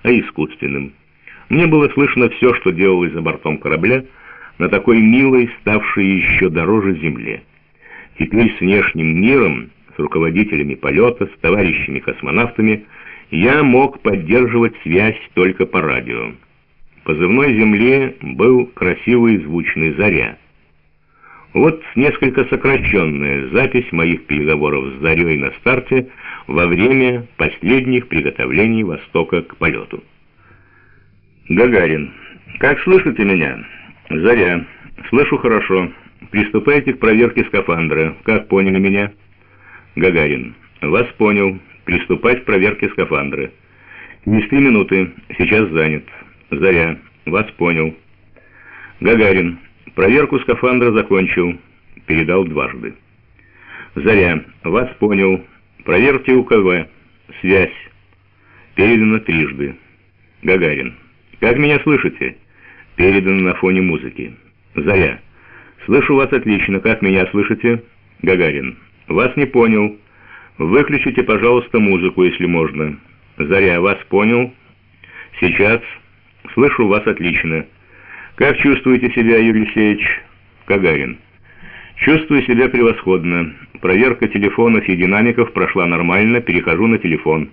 а искусственным. Мне было слышно все, что делалось за бортом корабля, на такой милой, ставшей еще дороже земле. Теперь с внешним миром, с руководителями полета, с товарищами-космонавтами я мог поддерживать связь только по радио. Позывной Земле был красивый и звучный «Заря». Вот несколько сокращенная запись моих переговоров с Зарей на старте во время последних приготовлений Востока к полету. Гагарин. Как слышите меня? Заря. Слышу хорошо. Приступайте к проверке скафандра. Как поняли меня? Гагарин. Вас понял. Приступать к проверке скафандра. Через 3 минуты. Сейчас занят. Заря. Вас понял. Гагарин. Проверку скафандра закончил. Передал дважды. Заря. Вас понял. Проверьте УКВ. Связь. Передано трижды. Гагарин. Как меня слышите? Передано на фоне музыки. Заря. Слышу вас отлично. Как меня слышите? Гагарин. Вас не понял. Выключите, пожалуйста, музыку, если можно. Заря. Вас понял. Сейчас. Слышу вас отлично. Как чувствуете себя, Юрий Алексеевич? Гагарин. Чувствую себя превосходно. Проверка телефонов и динамиков прошла нормально. Перехожу на телефон.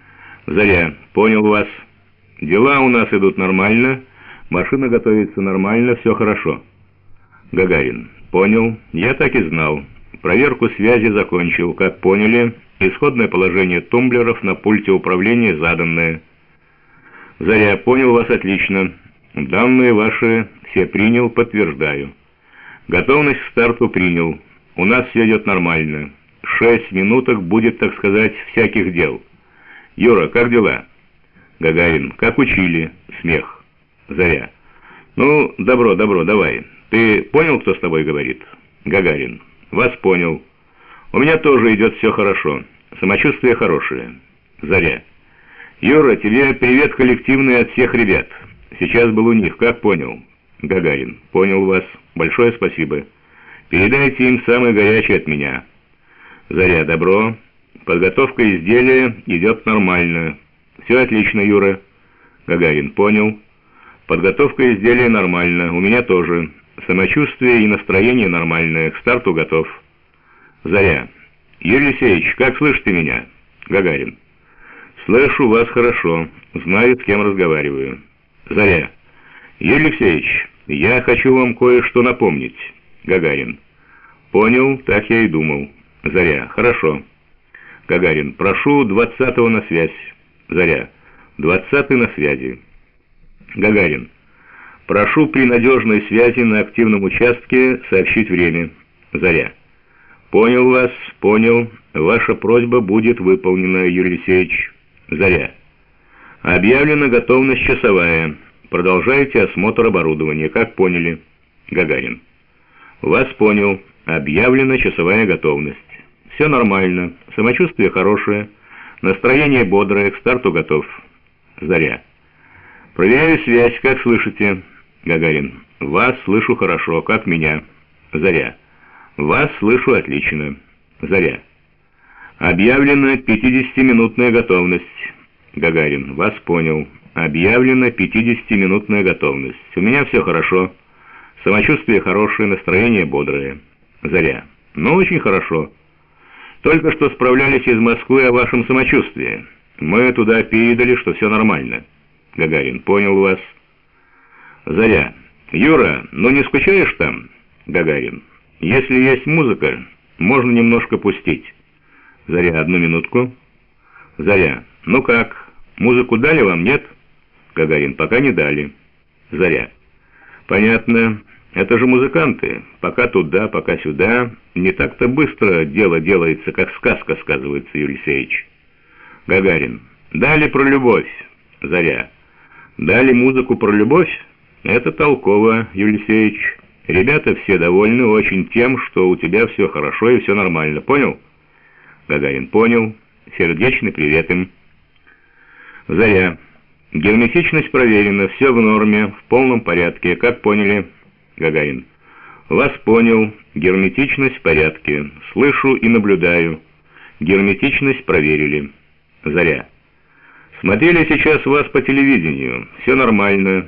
Заря. Понял вас. Дела у нас идут нормально. Машина готовится нормально. Все хорошо. Гагарин. Понял. Я так и знал. Проверку связи закончил. Как поняли, исходное положение тумблеров на пульте управления заданное. Заря. Понял вас отлично. Данные ваши все принял, подтверждаю. Готовность к старту принял. У нас все идет нормально. 6 минуток будет, так сказать, всяких дел. Юра, как дела? Гагарин. Как учили? Смех. Заря. Ну, добро, давай. Ты понял, кто с тобой говорит? Гагарин. Вас понял. У меня тоже идет все хорошо. Самочувствие хорошее. Заря. Юра, тебе привет коллективный от всех ребят. Сейчас был у них, как понял? Гагарин. Понял вас. Большое спасибо. Передайте им самое горячее от меня. Заря. Добро. Подготовка изделия идет нормально. Все отлично, Юра. Гагарин. Понял. Подготовка изделия нормально. У меня тоже. Самочувствие и настроение нормальное. К старту готов. Заря. Юрий Алексеевич, как слышите меня? Гагарин. Слышу вас хорошо. Знаю, с кем разговариваю. Заря. Юрий Алексеевич, я хочу вам кое-что напомнить. Гагарин. Понял, так я и думал. Заря. Хорошо. Гагарин. Прошу 20-го на связь. Заря. 20-й на связи. Гагарин. Прошу при надежной связи на активном участке сообщить время. Заря. Понял вас, понял. Ваша просьба будет выполнена, Юрий Алексеевич. Заря. Объявлена готовность часовая. Продолжайте осмотр оборудования. Как поняли? Гагарин. Вас понял. Объявлена часовая готовность. Все нормально. Самочувствие хорошее. Настроение бодрое. К старту готов. Заря. Проверяю связь. Как слышите? Гагарин. Вас слышу хорошо. Как меня? Заря. Вас слышу отлично. Заря. Объявлена 50-минутная готовность. Гагарин. Вас понял. Объявлена 50-минутная готовность. У меня все хорошо. Самочувствие хорошее, настроение бодрое. Заря. Ну, очень хорошо. Только что справлялись из Москвы о вашем самочувствии. Мы туда передали, что все нормально. Гагарин. Понял вас. Заря. Юра, ну не скучаешь там? Гагарин. Если есть музыка, можно немножко пустить. Заря. 1 минутку. Заря. Ну как, музыку дали вам, нет? Гагарин. Пока не дали. Заря. Понятно. Это же музыканты. Пока туда, пока сюда. Не так-то быстро дело делается, как сказка сказывается, Юрий Алексеевич. Гагарин. Дали про любовь. Заря. Дали музыку про любовь? Это толково, Юрий Алексеевич. Ребята все довольны очень тем, что у тебя все хорошо и все нормально. Понял? Гагарин. Понял. Сердечный привет им. Заря. Герметичность проверена, все в норме, в полном порядке. Как поняли? Гагарин. Вас понял. Герметичность в порядке. Слышу и наблюдаю. Герметичность проверили. Заря. Смотрели сейчас вас по телевидению. Все нормально.